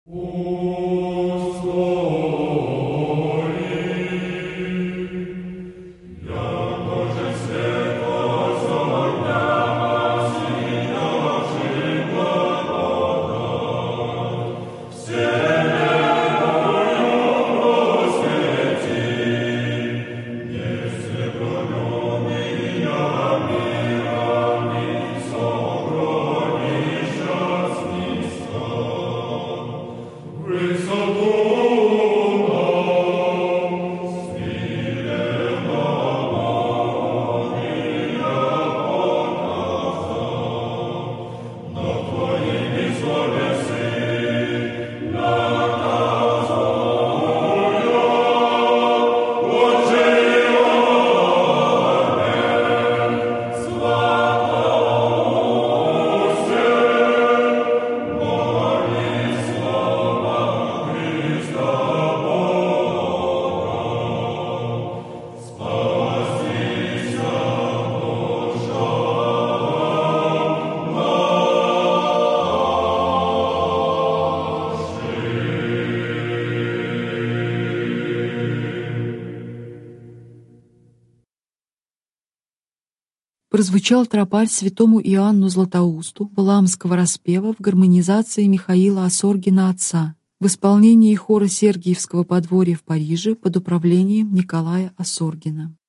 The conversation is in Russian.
Прозвучал тропарь святому Иоанну Златоусту Валаамского распева в гармонизации Михаила Осоргина отца в исполнении хора Сергиевского подворья в Париже под управлением Николая Осоргина.